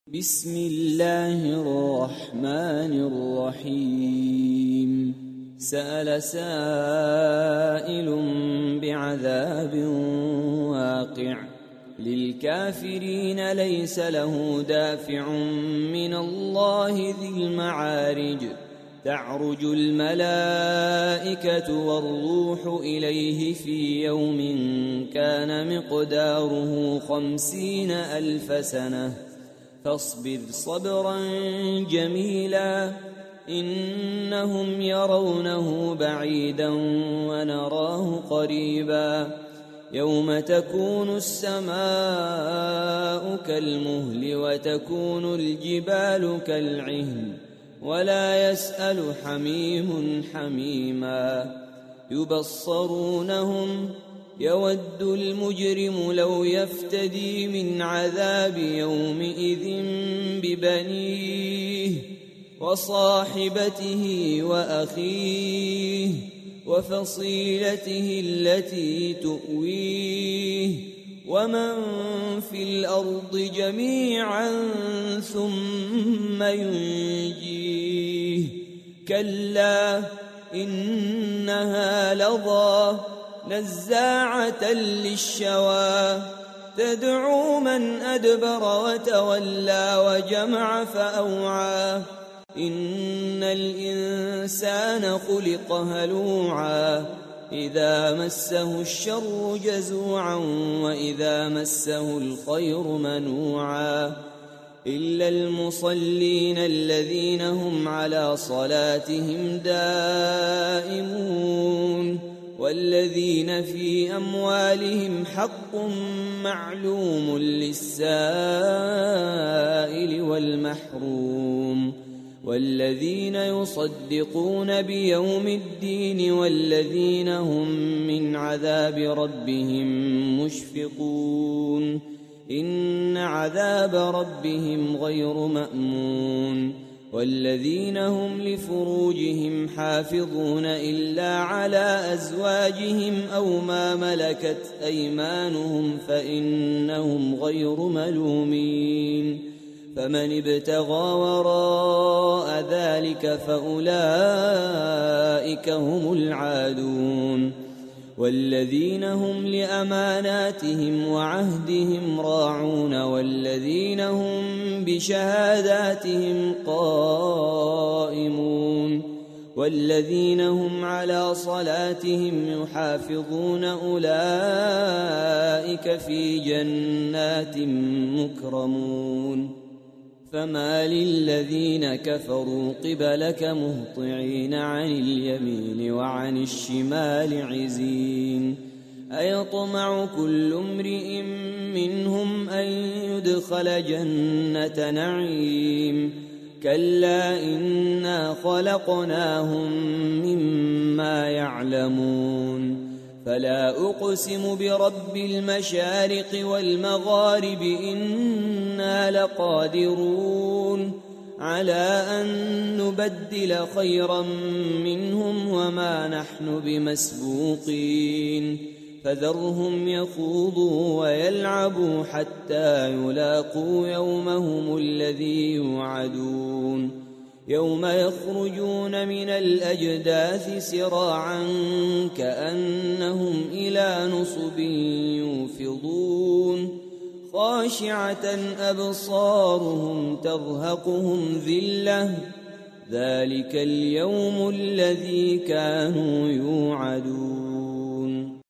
بسم الله الرحمن الرحيم. سأل سائل بعذاب واقع للكافرين ليس له دافع من الله ذي المعارج. تعرج الملائكة والروح إليه في يوم كان مقداره 50,000 سنة فاصبر صبرا جميلا إنهم يرونه بعيدا ونراه قريبا. يوم تكون السماء كالمهل وتكون الجبال كالعهن ولا يسأل حميم حميما. يبصرونهم يود المجرم لو يفتدي من عذاب يومئذ ببنيه وصاحبته وأخيه وفصيلته التي تؤويه ومن في الأرض جميعا ثم ينجيه. كلا إنها لظى نزاعة للشوى تدعو من أدبر وتولى وجمع فأوعى. إن الإنسان خلق هلوعا إذا مسه الشر جزوعا وإذا مسه الخير منوعا. إلا المصلين الذين هم على صلاتهم دائمون والذين في أموالهم حق معلوم للسائل والمحروم والذين يصدقون بيوم الدين والذين هم من عذاب ربهم مشفقون. إن عذاب ربهم غير مأمون. والذين هم لفروجهم حافظون إلا على أزواجهم أو ما ملكت أيمانهم فإنهم غير ملومين. فمن ابتغى وراء ذلك فأولئك هم العادون. والذين هم لأماناتهم وعهدهم راعون والذين هم بشهاداتهم قائمون والذين هم على صلاتهم يحافظون أولئك في جنات مكرمون. فما للذين كفروا قبلك مهطعين عن اليمين وعن الشمال عزين. أيطمع كل امرئ منهم أن يدخل جنة نعيم. كلا إنا خلقناهم مما يعلمون. فلا أقسم برب المشارق والمغارب إنا لقادرون على أن نبدل خيرا منهم وما نحن بمسبوقين. فذرهم يخوضوا ويلعبوا حتى يلاقوا يومهم الذي يوعدون. يوم يخرجون من الأجداث سراعا كأنهم إلى نصب يوفضون. خاشعة أبصارهم ترهقهم ذلة ذلك اليوم الذي كانوا يوعدون.